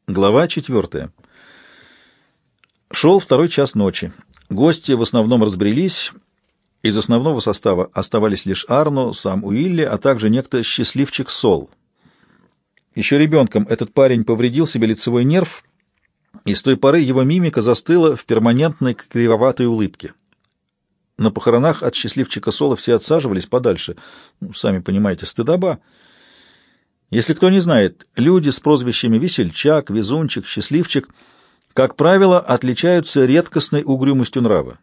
Глава 4. Шел второй час ночи. Гости в основном разбрелись. Из основного состава оставались лишь Арно, сам Уилли, а также некто счастливчик Сол. Еще ребенком этот парень повредил себе лицевой нерв, и с той поры его мимика застыла в перманентной кривоватой улыбке. На похоронах от счастливчика Сола все отсаживались подальше. Сами понимаете, стыдоба. Если кто не знает, люди с прозвищами Весельчак, Везунчик, Счастливчик, как правило, отличаются редкостной угрюмостью нрава.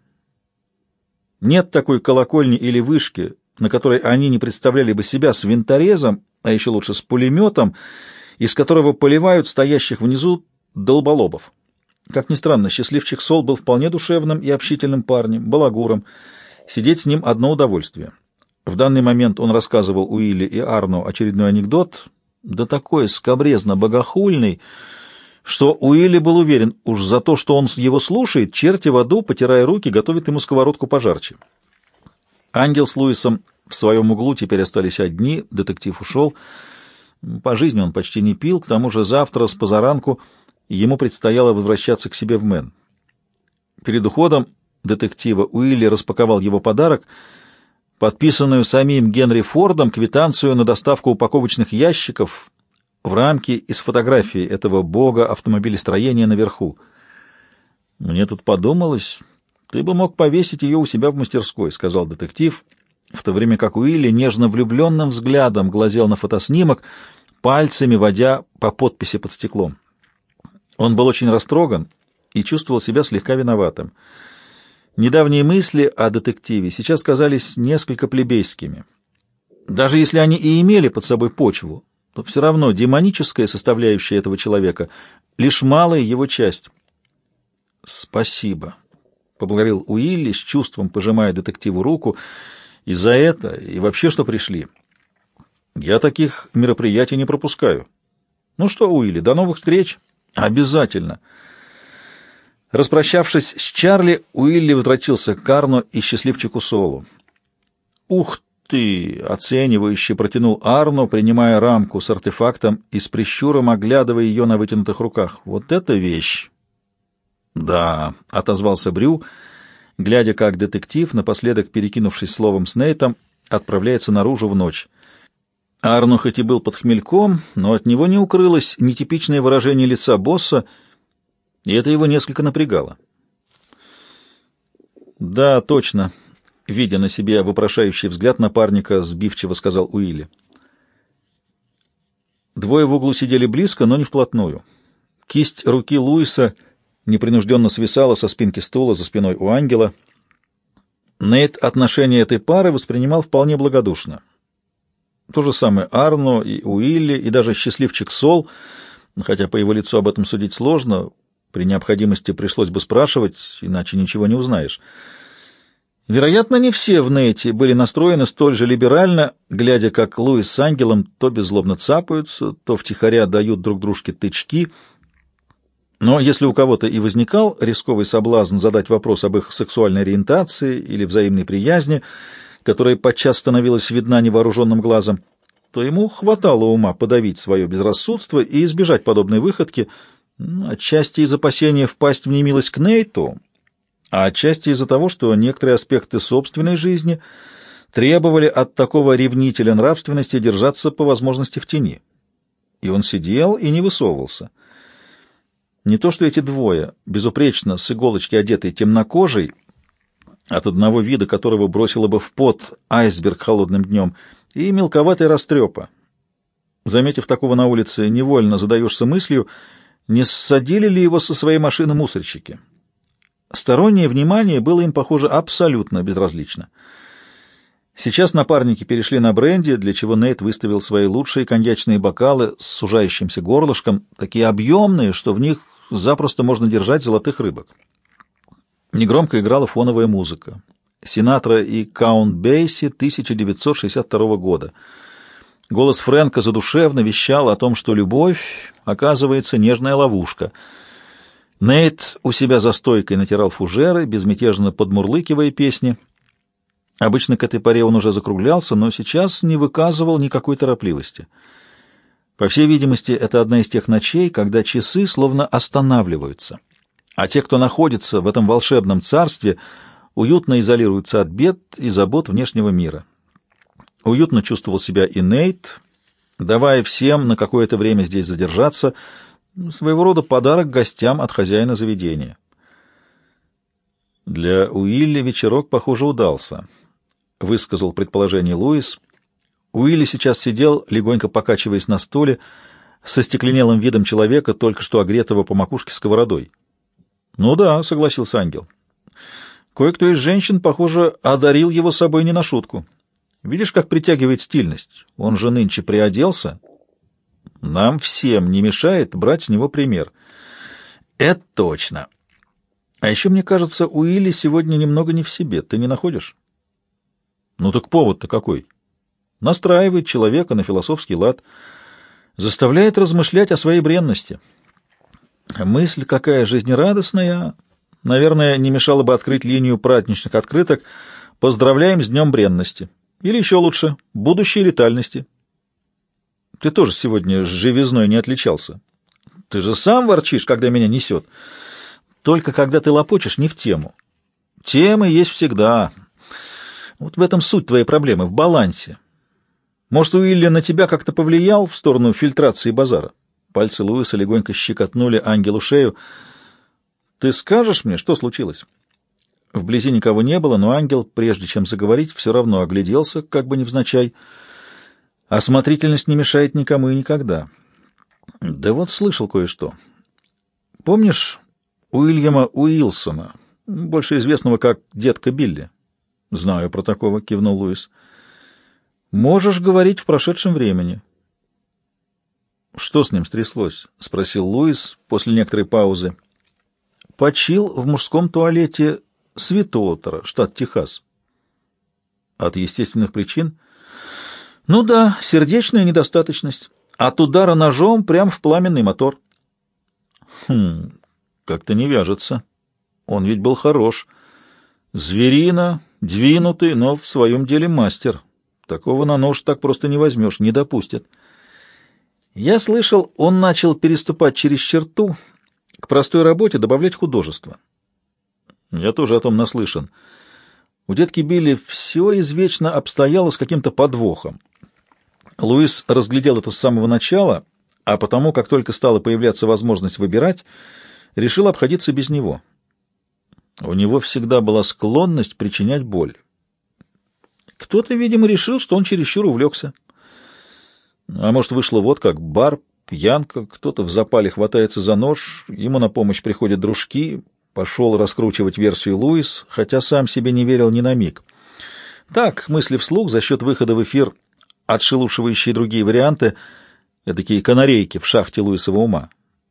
Нет такой колокольни или вышки, на которой они не представляли бы себя с винторезом, а еще лучше с пулеметом, из которого поливают стоящих внизу долболобов. Как ни странно, Счастливчик Сол был вполне душевным и общительным парнем, балагуром. Сидеть с ним одно удовольствие. В данный момент он рассказывал Уилли и Арно очередной анекдот, да такой скабрезно-богохульный, что Уилли был уверен, уж за то, что он его слушает, черти в аду, потирая руки, готовят ему сковородку пожарче. Ангел с Луисом в своем углу теперь остались одни, детектив ушел. По жизни он почти не пил, к тому же завтра с позаранку ему предстояло возвращаться к себе в Мэн. Перед уходом детектива Уилли распаковал его подарок, подписанную самим Генри Фордом квитанцию на доставку упаковочных ящиков в рамке из фотографии этого бога автомобилестроения наверху. «Мне тут подумалось, ты бы мог повесить ее у себя в мастерской», — сказал детектив, в то время как Уилли нежно влюбленным взглядом глазел на фотоснимок, пальцами водя по подписи под стеклом. Он был очень растроган и чувствовал себя слегка виноватым. Недавние мысли о детективе сейчас казались несколько плебейскими. Даже если они и имели под собой почву, то все равно демоническая составляющая этого человека — лишь малая его часть. «Спасибо», — поблагодарил Уилли с чувством, пожимая детективу руку, — «и за это, и вообще, что пришли. Я таких мероприятий не пропускаю. Ну что, Уилли, до новых встреч. Обязательно». Распрощавшись с Чарли, Уилли возвратился к Арно и счастливчику Солу. «Ух ты!» — оценивающе протянул Арно, принимая рамку с артефактом и с прищуром оглядывая ее на вытянутых руках. «Вот это вещь!» «Да», — отозвался Брю, глядя, как детектив, напоследок перекинувшись словом с Нейтом, отправляется наружу в ночь. Арно хоть и был под хмельком, но от него не укрылось нетипичное выражение лица босса, и это его несколько напрягало. «Да, точно», — видя на себе вопрошающий взгляд напарника, сбивчиво сказал Уилли. Двое в углу сидели близко, но не вплотную. Кисть руки Луиса непринужденно свисала со спинки стула за спиной у ангела. Нейт отношения этой пары воспринимал вполне благодушно. То же самое Арно и Уилли, и даже счастливчик Сол, хотя по его лицу об этом судить сложно. При необходимости пришлось бы спрашивать, иначе ничего не узнаешь. Вероятно, не все в Нейте были настроены столь же либерально, глядя, как Луис с Ангелом то беззлобно цапаются, то втихаря дают друг дружке тычки. Но если у кого-то и возникал рисковый соблазн задать вопрос об их сексуальной ориентации или взаимной приязни, которая подчас становилась видна невооруженным глазом, то ему хватало ума подавить свое безрассудство и избежать подобной выходки, отчасти из опасения впасть в немилость к Нейту, а отчасти из-за того, что некоторые аспекты собственной жизни требовали от такого ревнителя нравственности держаться по возможности в тени. И он сидел и не высовывался. Не то что эти двое, безупречно с иголочки одетые темнокожей, от одного вида которого бросило бы в пот айсберг холодным днем, и мелковатый растрепа. Заметив такого на улице, невольно задаешься мыслью, не ссадили ли его со своей машины мусорщики. Стороннее внимание было им, похоже, абсолютно безразлично. Сейчас напарники перешли на бренди, для чего Нейт выставил свои лучшие коньячные бокалы с сужающимся горлышком, такие объемные, что в них запросто можно держать золотых рыбок. Негромко играла фоновая музыка. Синатра и Каунт Бейси 1962 года. Голос Фрэнка задушевно вещал о том, что любовь, оказывается, нежная ловушка. Нейт у себя за стойкой натирал фужеры, безмятежно подмурлыкивая песни. Обычно к этой поре он уже закруглялся, но сейчас не выказывал никакой торопливости. По всей видимости, это одна из тех ночей, когда часы словно останавливаются, а те, кто находится в этом волшебном царстве, уютно изолируются от бед и забот внешнего мира. Уютно чувствовал себя и Нейт, давая всем на какое-то время здесь задержаться, своего рода подарок гостям от хозяина заведения. «Для Уилли вечерок, похоже, удался», — высказал предположение Луис. Уилли сейчас сидел, легонько покачиваясь на стуле, со стекленелым видом человека, только что огретого по макушке сковородой. «Ну да», — согласился ангел. «Кое-кто из женщин, похоже, одарил его собой не на шутку. Видишь, как притягивает стильность? Он же нынче приоделся. Нам всем не мешает брать с него пример». «Это точно. А еще, мне кажется, Уилли сегодня немного не в себе. Ты не находишь?» «Ну так повод-то какой?» «Настраивает человека на философский лад, заставляет размышлять о своей бренности. Мысль какая жизнерадостная. Наверное, не мешало бы открыть линию праздничных открыток «Поздравляем с днем бренности». Или еще лучше «Будущей летальности». Ты тоже сегодня с живизной не отличался. Ты же сам ворчишь, когда меня несет. Только когда ты лопочешь не в тему. Темы есть всегда. Вот в этом суть твоей проблемы, в балансе. Может, Уилли на тебя как-то повлиял в сторону фильтрации базара?» Пальцы Луиса легонько щекотнули ангелу шею. «Ты скажешь мне, что случилось?» Вблизи никого не было, но ангел, прежде чем заговорить, все равно огляделся, как бы невзначай. Осмотрительность не мешает никому и никогда. «Да вот слышал кое-что. Помнишь Уильяма Уилсона, больше известного как детка Билли?» «Знаю про такого», — кивнул Луис. «Можешь говорить в прошедшем времени». «Что с ним стряслось?» — спросил Луис после некоторой паузы. «Почил в мужском туалете Свитоутера, штат Техас». «От естественных причин?» «Ну да, сердечная недостаточность. От удара ножом прямо в пламенный мотор». Как-то не вяжется. Он ведь был хорош. Зверина, двинутый, но в своем деле мастер. Такого на нож так просто не возьмешь, не допустят. Я слышал, он начал переступать через черту, к простой работе добавлять художество. Я тоже о том наслышан. У детки Билли все извечно обстояло с каким-то подвохом. Луис разглядел это с самого начала, а потому, как только стала появляться возможность выбирать, решил обходиться без него. У него всегда была склонность причинять боль. Кто-то, видимо, решил, что он чересчур увлекся. А может, вышло вот как: бар, пьянка, кто-то в запале хватается за нож, ему на помощь приходят дружки. Пошел раскручивать версию Луис, хотя сам себе не верил ни на миг. Так, мысли вслух, за счет выхода в эфир, отшелушивающие другие варианты, такие канарейки в шахте Луисова ума.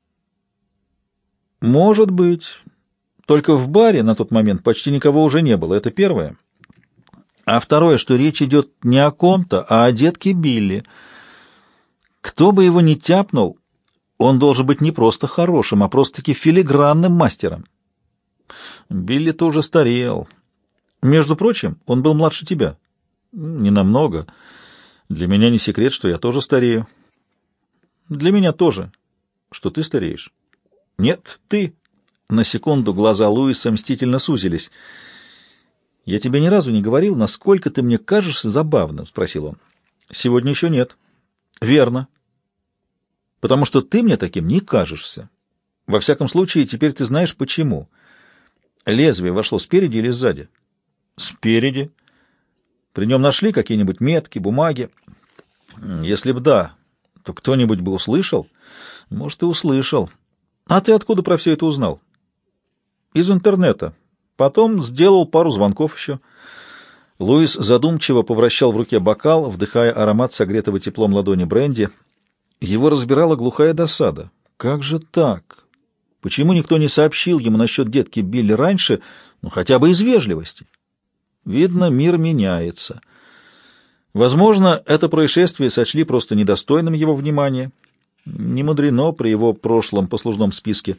Может быть. Только в баре на тот момент почти никого уже не было, это первое. А второе, что речь идет не о ком-то, а о детке Билли. Кто бы его ни тяпнул, он должен быть не просто хорошим, а просто-таки филигранным мастером. Билли-то уже старел. Между прочим, он был младше тебя. Не намного. Для меня не секрет, что я тоже старею. Для меня тоже. Что ты стареешь? Нет, ты. На секунду глаза Луиса мстительно сузились. «Я тебе ни разу не говорил, насколько ты мне кажешься забавным?» — спросил он. «Сегодня еще нет». «Верно. Потому что ты мне таким не кажешься. Во всяком случае, теперь ты знаешь, почему. Лезвие вошло спереди или сзади?» «Спереди. При нем нашли какие-нибудь метки, бумаги?» «Если б да, то кто-нибудь бы услышал?» «Может, и услышал. А ты откуда про все это узнал?» «Из интернета. Потом сделал пару звонков еще». Луис задумчиво повращал в руке бокал, вдыхая аромат согретого теплом ладони бренди. Его разбирала глухая досада. Как же так? Почему никто не сообщил ему насчет детки Билли раньше, ну хотя бы из вежливости? Видно, мир меняется. Возможно, это происшествие сочли просто недостойным его внимания. Не мудрено при его прошлом послужном списке.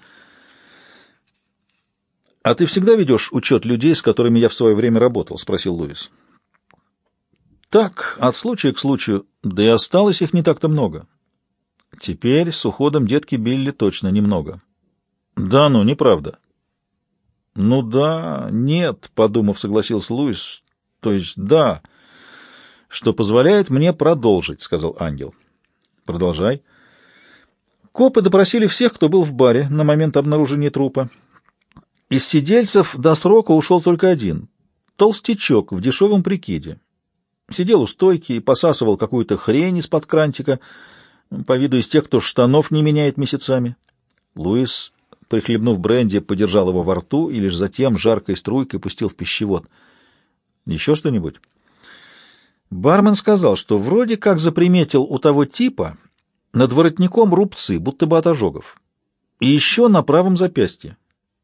«А ты всегда ведешь учет людей, с которыми я в свое время работал?» — спросил Луис. «Так, от случая к случаю, да и осталось их не так-то много. Теперь с уходом детки Билли точно немного. Да ну, неправда. Ну да, нет, подумав, согласился Луис. То есть да, что позволяет мне продолжить, сказал ангел. Продолжай. Копы допросили всех, кто был в баре на момент обнаружения трупа. Из сидельцев до срока ушел только один — толстячок в дешевом прикиде. Сидел у стойки и посасывал какую-то хрень из-под крантика, по виду из тех, кто штанов не меняет месяцами. Луис, прихлебнув бренди, подержал его во рту и лишь затем жаркой струйкой пустил в пищевод. Еще что-нибудь? Бармен сказал, что вроде как заприметил у того типа над воротником рубцы, будто бы от ожогов. И еще на правом запястье.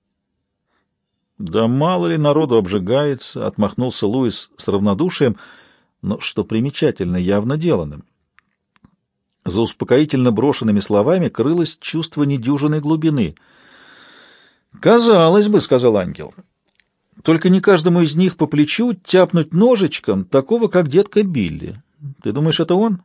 «Да мало ли народу обжигается», — отмахнулся Луис с равнодушием, но, что примечательно, явно деланным. За успокоительно брошенными словами крылось чувство недюжинной глубины. «Казалось бы», — сказал ангел, — «только не каждому из них по плечу тяпнуть ножичком такого, как детка Билли. Ты думаешь, это он?»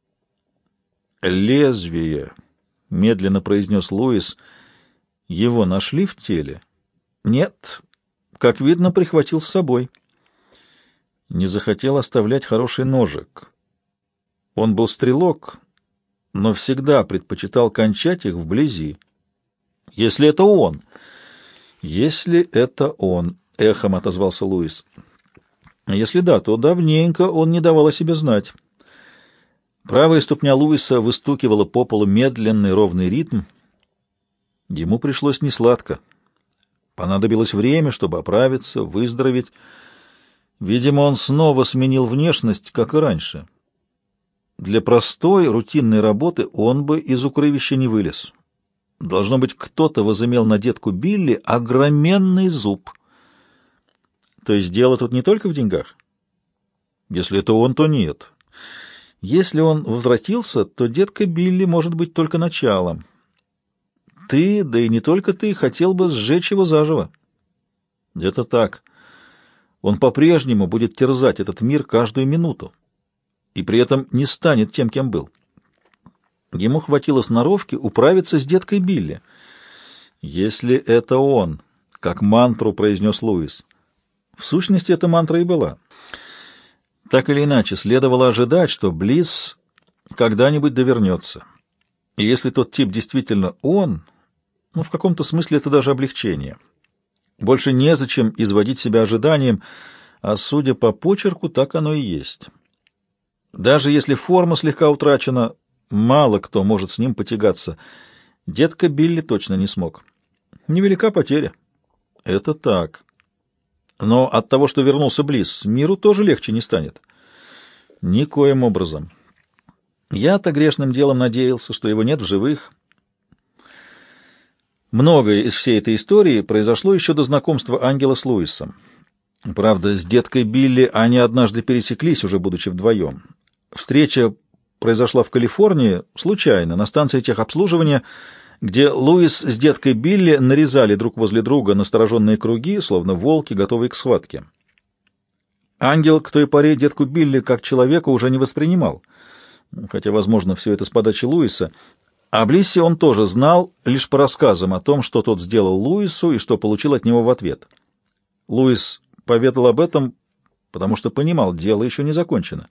«Лезвие», — медленно произнес Луис. «Его нашли в теле?» «Нет, как видно, прихватил с собой». Не захотел оставлять хороший ножик. Он был стрелок, но всегда предпочитал кончать их вблизи. «Если это он!» «Если это он!» — эхом отозвался Луис. «Если да, то давненько он не давал о себе знать». Правая ступня Луиса выстукивала по полу медленный ровный ритм. Ему пришлось несладко. Понадобилось время, чтобы оправиться, выздороветь. Видимо, он снова сменил внешность, как и раньше. Для простой, рутинной работы он бы из укрывища не вылез. Должно быть, кто-то возымел на детку Билли огроменный зуб. То есть дело тут не только в деньгах? Если это он, то нет. Если он возвратился, то детка Билли может быть только началом. Ты, да и не только ты, хотел бы сжечь его заживо. Это так. Он по-прежнему будет терзать этот мир каждую минуту и при этом не станет тем, кем был. Ему хватило сноровки управиться с деткой Билли. «Если это он», — как мантру произнес Луис. В сущности, эта мантра и была. Так или иначе, следовало ожидать, что Близ когда-нибудь довернется. И если тот тип действительно он, ну, в каком-то смысле это даже облегчение. Больше незачем изводить себя ожиданием, а судя по почерку, так оно и есть. Даже если форма слегка утрачена, мало кто может с ним потягаться. Детка Билли точно не смог. Невелика потеря. Это так. Но от того, что вернулся Близ, миру тоже легче не станет. Никоим образом. Я-то грешным делом надеялся, что его нет в живых. Многое из всей этой истории произошло еще до знакомства ангела с Луисом. Правда, с деткой Билли они однажды пересеклись, уже будучи вдвоем. Встреча произошла в Калифорнии, случайно, на станции техобслуживания, где Луис с деткой Билли нарезали друг возле друга настороженные круги, словно волки, готовые к схватке. Ангел к той поре детку Билли как человека уже не воспринимал, хотя, возможно, все это с подачи Луиса. О Блиссе он тоже знал лишь по рассказам о том, что тот сделал Луису и что получил от него в ответ. Луис поведал об этом, потому что понимал, дело еще не закончено.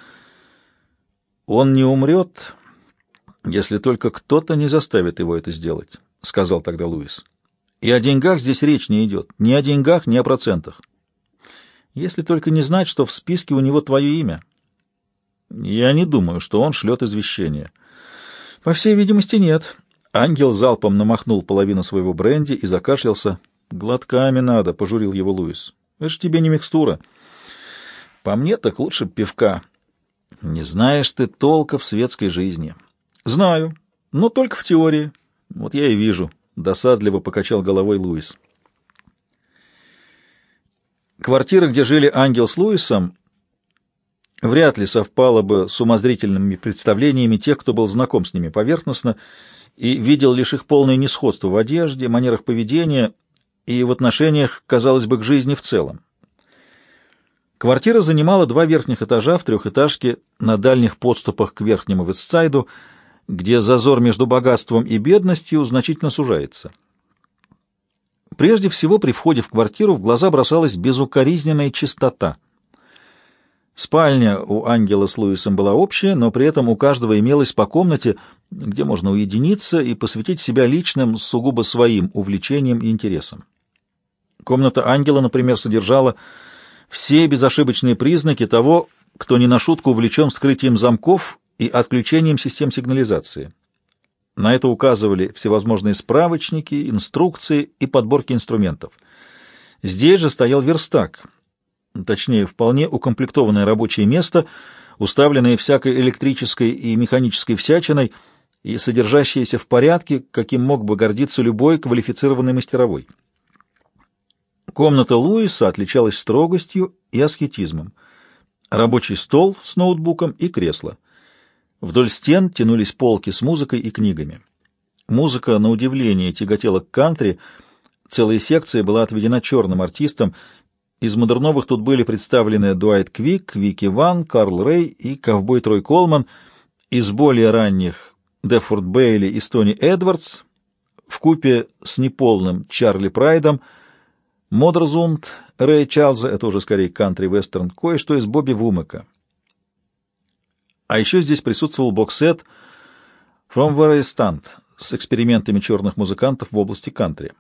«Он не умрет, если только кто-то не заставит его это сделать», — сказал тогда Луис. «И о деньгах здесь речь не идет. Ни о деньгах, ни о процентах. Если только не знать, что в списке у него твое имя. Я не думаю, что он шлет извещение». «По всей видимости, нет». Ангел залпом намахнул половину своего бренди и закашлялся. «Глотками надо», — пожурил его Луис. «Это ж тебе не микстура». «По мне так лучше пивка». «Не знаешь ты толка в светской жизни». «Знаю, но только в теории». «Вот я и вижу», — досадливо покачал головой Луис. Квартира, где жили ангел с Луисом, вряд ли совпало бы с умозрительными представлениями тех, кто был знаком с ними поверхностно и видел лишь их полное несходство в одежде, манерах поведения и в отношениях, казалось бы, к жизни в целом. Квартира занимала 2 верхних этажа в трехэтажке на дальних подступах к верхнему Вестсайду, где зазор между богатством и бедностью значительно сужается. Прежде всего, при входе в квартиру в глаза бросалась безукоризненная чистота. Спальня у Ангела с Луисом была общая, но при этом у каждого имелось по комнате, где можно уединиться и посвятить себя личным, сугубо своим увлечениям и интересам. Комната Ангела, например, содержала все безошибочные признаки того, кто не на шутку увлечен вскрытием замков и отключением систем сигнализации. На это указывали всевозможные справочники, инструкции и подборки инструментов. Здесь же стоял верстак, точнее, вполне укомплектованное рабочее место, уставленное всякой электрической и механической всячиной и содержащееся в порядке, каким мог бы гордиться любой квалифицированный мастеровой. Комната Луиса отличалась строгостью и аскетизмом. Рабочий стол с ноутбуком и кресло. Вдоль стен тянулись полки с музыкой и книгами. Музыка, на удивление, тяготела к кантри, целая секция была отведена черным артистам. Из модерновых тут были представлены Дуайт Квик, Вики Ван, Карл Рэй и ковбой Трой Колман, из более ранних Дефорд Бейли и Стони Эдвардс, вкупе с неполным Чарли Прайдом, Модерзунд, Рэй Чарльза, это уже скорее кантри-вестерн, кое-что из Бобби Вумека. А еще здесь присутствовал бокс-сет «From Where I Stand» с экспериментами черных музыкантов в области кантри.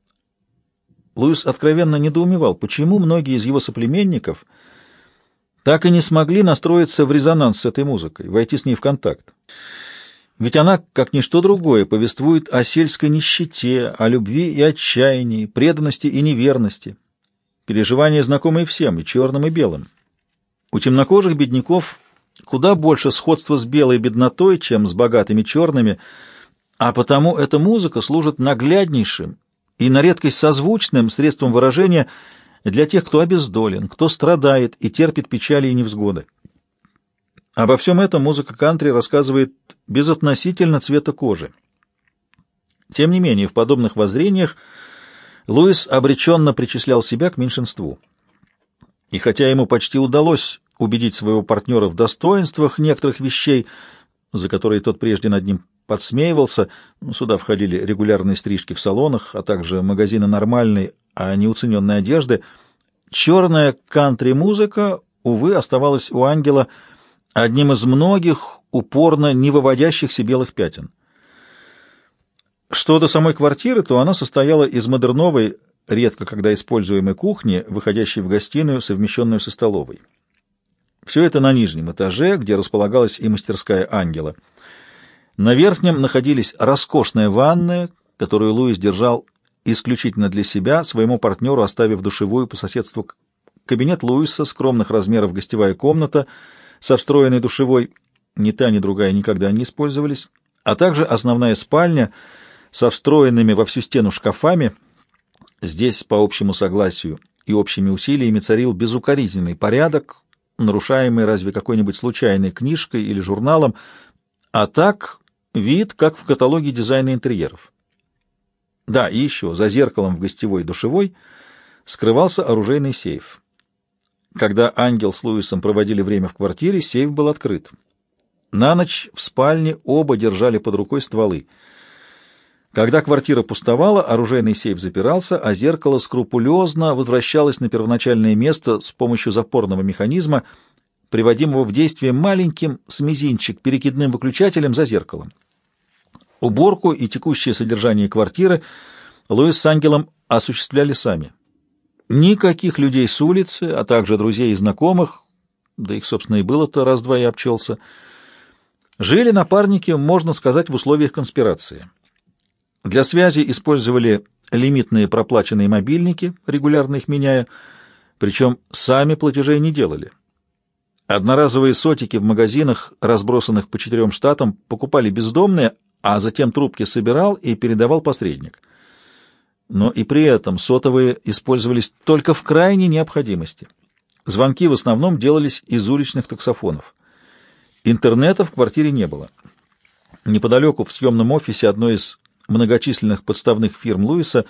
Луис откровенно недоумевал, почему многие из его соплеменников так и не смогли настроиться в резонанс с этой музыкой, войти с ней в контакт. Ведь она, как ничто другое, повествует о сельской нищете, о любви и отчаянии, преданности и неверности. Переживания, знакомые всем, и черным, и белым. У темнокожих бедняков куда больше сходства с белой беднотой, чем с богатыми черными, а потому эта музыка служит нагляднейшим и на редкость созвучным средством выражения для тех, кто обездолен, кто страдает и терпит печали и невзгоды. Обо всем этом музыка кантри рассказывает безотносительно цвета кожи. Тем не менее, в подобных воззрениях Луис обреченно причислял себя к меньшинству. И хотя ему почти удалось убедить своего партнера в достоинствах некоторых вещей, за которые тот прежде над ним подсмеивался, сюда входили регулярные стрижки в салонах, а также магазины нормальной, а не уцененной одежды, черная кантри-музыка, увы, оставалась у Ангела одним из многих упорно не выводящихся белых пятен. Что до самой квартиры, то она состояла из модерновой, редко когда используемой кухни, выходящей в гостиную, совмещенную со столовой. Все это на нижнем этаже, где располагалась и мастерская Ангела. На верхнем находились роскошная ванная, которую Луис держал исключительно для себя, своему партнеру оставив душевую по соседству. Кабинет Луиса, скромных размеров гостевая комната со встроенной душевой, ни та, ни другая никогда не использовались, а также основная спальня со встроенными во всю стену шкафами. Здесь, по общему согласию и общими усилиями, царил безукоризненный порядок, нарушаемый разве какой-нибудь случайной книжкой или журналом, а так вид, как в каталоге дизайна интерьеров. Да, и еще, за зеркалом в гостевой и душевой скрывался оружейный сейф. Когда Ангел с Луисом проводили время в квартире, сейф был открыт. На ночь в спальне оба держали под рукой стволы. Когда квартира пустовала, оружейный сейф запирался, а зеркало скрупулезно возвращалось на первоначальное место с помощью запорного механизма, приводимого в действие маленьким с мизинчик перекидным выключателем за зеркалом. Уборку и текущее содержание квартиры Луис с Ангелом осуществляли сами. Никаких людей с улицы, а также друзей и знакомых, да их, собственно, и было-то раз-два и обчелся, жили напарники, можно сказать, в условиях конспирации. Для связи использовали лимитные проплаченные мобильники, регулярно их меняя, причем сами платежей не делали. Одноразовые сотики в магазинах, разбросанных по 4 штатам, покупали бездомные, а затем трубки собирал и передавал посредник. Но и при этом сотовые использовались только в крайней необходимости. Звонки в основном делались из уличных таксофонов. Интернета в квартире не было. Неподалеку, в съемном офисе одной из многочисленных подставных фирм Луиса,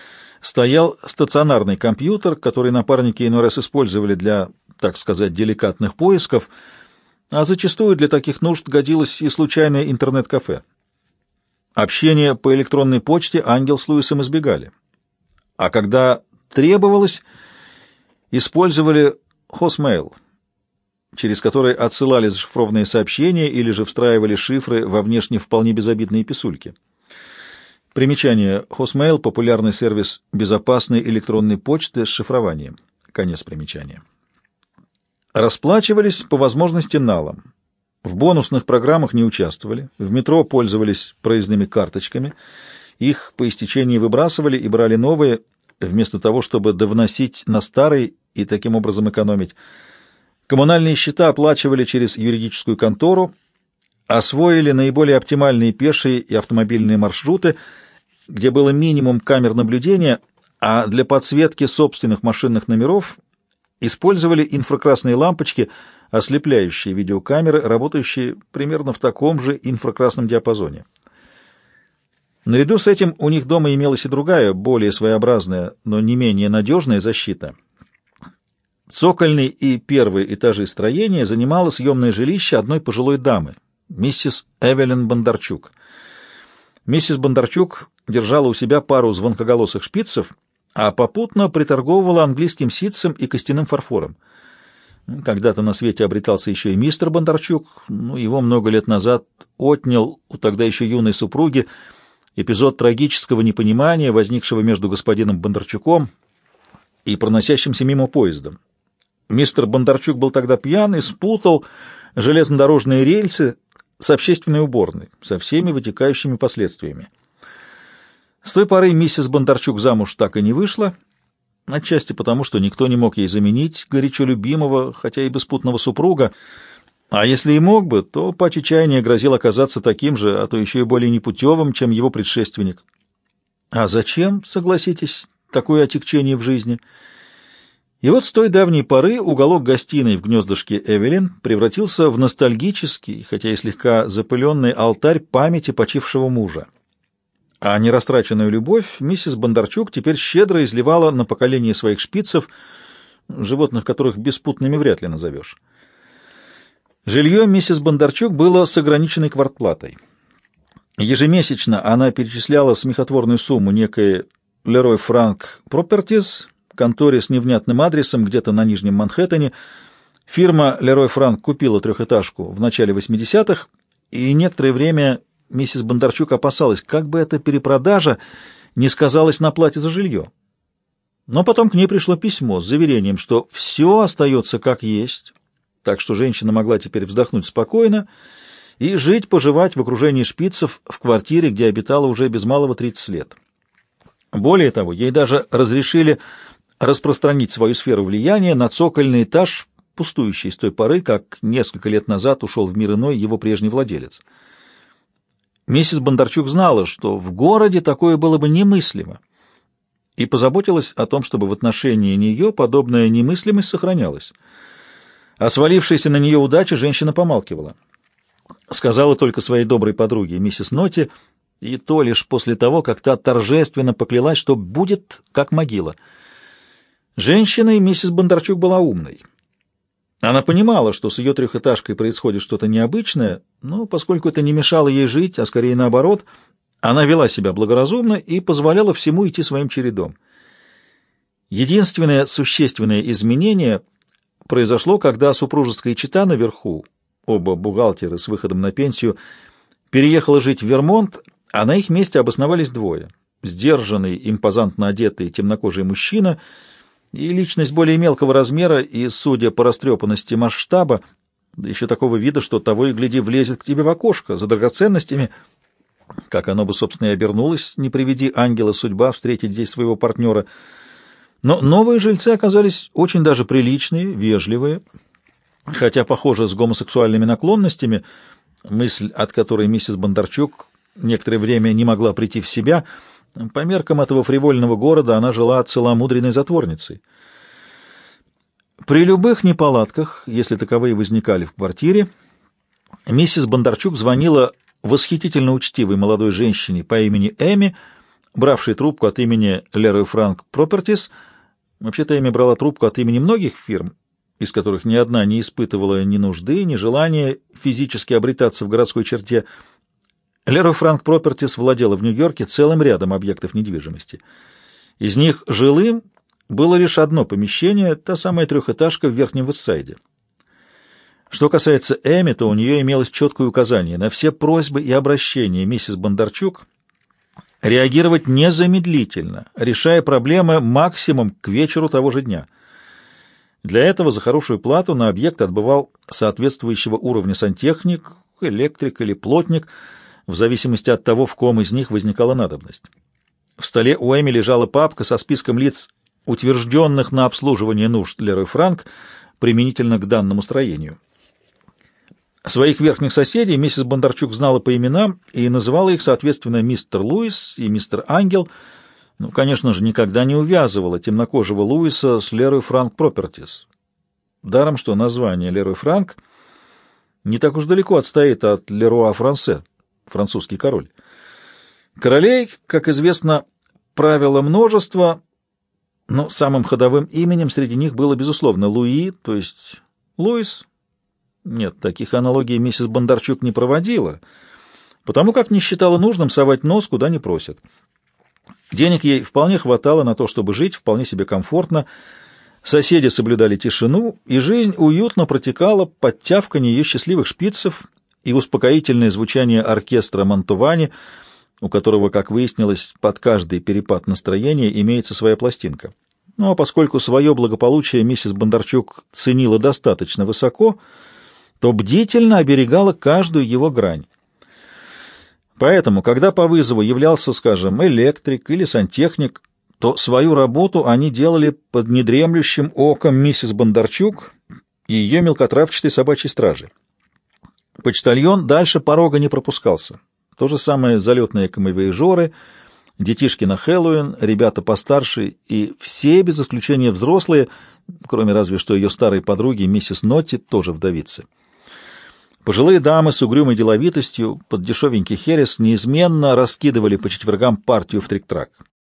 стоял стационарный компьютер, который напарники иной раз использовали для, так сказать, деликатных поисков, а зачастую для таких нужд годилось и случайное интернет-кафе. Общение по электронной почте Ангел с Луисом избегали. А когда требовалось, использовали Hotmail, через который отсылали зашифрованные сообщения или же встраивали шифры во внешне вполне безобидные писульки. Примечание. Hotmail — популярный сервис безопасной электронной почты с шифрованием. Конец примечания. Расплачивались по возможности налом. В бонусных программах не участвовали, в метро пользовались проездными карточками, их по истечении выбрасывали и брали новые, вместо того, чтобы довносить на старый и таким образом экономить. Коммунальные счета оплачивали через юридическую контору, освоили наиболее оптимальные пешие и автомобильные маршруты, где было минимум камер наблюдения, а для подсветки собственных машинных номеров использовали инфракрасные лампочки, ослепляющие видеокамеры, работающие примерно в таком же инфракрасном диапазоне. Наряду с этим у них дома имелась и другая, более своеобразная, но не менее надежная защита. Цокольный и первый этажи строения занимало съемное жилище одной пожилой дамы, миссис Эвелин Бондарчук. Миссис Бондарчук держала у себя пару звонкоголосых шпицев, а попутно приторговывала английским ситцем и костяным фарфором. Когда-то на свете обретался еще и мистер Бондарчук, его много лет назад отнял у тогда еще юной супруги эпизод трагического непонимания, возникшего между господином Бондарчуком и проносящимся мимо поездом. Мистер Бондарчук был тогда пьян и спутал железнодорожные рельсы с общественной уборной, со всеми вытекающими последствиями. С той поры миссис Бондарчук замуж так и не вышла, отчасти потому, что никто не мог ей заменить горячо любимого, хотя и беспутного супруга, а если и мог бы, то по чаяния грозил оказаться таким же, а то еще и более непутевым, чем его предшественник. А зачем, согласитесь, такое отягчение в жизни? И вот с той давней поры уголок гостиной в гнездышке Эвелин превратился в ностальгический, хотя и слегка запыленный алтарь памяти почившего мужа. А нерастраченную любовь миссис Бондарчук теперь щедро изливала на поколение своих шпицев, животных которых беспутными вряд ли назовешь. Жилье миссис Бондарчук было с ограниченной квартплатой. Ежемесячно она перечисляла смехотворную сумму некой Leroy Frank Properties, конторе с невнятным адресом где-то на Нижнем Манхэттене. Фирма Leroy Frank купила трехэтажку в начале 80-х, и некоторое время миссис Бондарчук опасалась, как бы эта перепродажа не сказалась на плате за жилье. Но потом к ней пришло письмо с заверением, что все остается как есть, так что женщина могла теперь вздохнуть спокойно и жить-поживать в окружении шпицев в квартире, где обитала уже без малого 30 лет. Более того, ей даже разрешили распространить свою сферу влияния на цокольный этаж, пустующий с той поры, как несколько лет назад ушел в мир иной его прежний владелец. Миссис Бондарчук знала, что в городе такое было бы немыслимо, и позаботилась о том, чтобы в отношении нее подобная немыслимость сохранялась. О свалившейся на нее удаче женщина помалкивала. Сказала только своей доброй подруге, миссис Нотти, и то лишь после того, как та торжественно поклялась, что будет как могила. Женщиной миссис Бондарчук была умной. Она понимала, что с ее трехэтажкой происходит что-то необычное, но поскольку это не мешало ей жить, а скорее наоборот, она вела себя благоразумно и позволяла всему идти своим чередом. Единственное существенное изменение произошло, когда супружеская чета наверху, оба бухгалтеры с выходом на пенсию, переехала жить в Вермонт, а на их месте обосновались двое: сдержанный, импозантно одетый темнокожий мужчина и личность более мелкого размера и, судя по растрепанности масштаба, еще такого вида, что того и гляди влезет к тебе в окошко за драгоценностями, как оно бы, собственно, и обернулось, не приведи ангела судьба встретить здесь своего партнера. Но новые жильцы оказались очень даже приличные, вежливые, хотя, похоже, с гомосексуальными наклонностями, мысль от которой миссис Бондарчук некоторое время не могла прийти в себя. По меркам этого фривольного города она жила целомудренной затворницей. При любых неполадках, если таковые возникали в квартире, миссис Бондарчук звонила восхитительно учтивой молодой женщине по имени Эми, бравшей трубку от имени Leroy Frank Properties. Вообще-то Эми брала трубку от имени многих фирм, из которых ни одна не испытывала ни нужды, ни желания физически обретаться в городской черте, Leroy Frank Properties владела в Нью-Йорке целым рядом объектов недвижимости. Из них жилым было лишь одно помещение, та самая трехэтажка в Верхнем Вестсайде. Что касается Эми, то у нее имелось четкое указание на все просьбы и обращения миссис Бондарчук реагировать незамедлительно, решая проблемы максимум к вечеру того же дня. Для этого за хорошую плату на объект отбывал соответствующего уровня сантехник, электрик или плотник, в зависимости от того, в ком из них возникала надобность. В столе у Эми лежала папка со списком лиц, утвержденных на обслуживание нужд Leroy Frank применительно к данному строению. Своих верхних соседей миссис Бондарчук знала по именам и называла их, соответственно, мистер Луис и мистер Ангел. Конечно же, никогда не увязывала темнокожего Луиса с Leroy Frank Properties. Даром, что название Leroy Frank не так уж далеко отстоит от Leroy Français, французский король. Королей, как известно, правило множество, но самым ходовым именем среди них было, безусловно, Луи, то есть Луис. Нет, таких аналогий миссис Бондарчук не проводила, потому как не считала нужным совать нос, куда не просят. Денег ей вполне хватало на то, чтобы жить вполне себе комфортно, соседи соблюдали тишину, и жизнь уютно протекала под тявканье ее счастливых шпицев и успокоительное звучание оркестра Мантувани, у которого, как выяснилось, под каждый перепад настроения имеется своя пластинка. А поскольку свое благополучие миссис Бондарчук ценила достаточно высоко, то бдительно оберегала каждую его грань. Поэтому, когда по вызову являлся, скажем, электрик или сантехник, то свою работу они делали под недремлющим оком миссис Бондарчук и ее мелкотравчатой собачьей стражи. Почтальон дальше порога не пропускался. То же самое залетные камевояжеры, детишки на Хэллоуин, ребята постарше и все, без исключения взрослые, кроме разве что ее старой подруги, миссис Нотти, тоже вдовицы. Пожилые дамы с угрюмой деловитостью под дешевенький херес неизменно раскидывали по четвергам партию в трик-трак.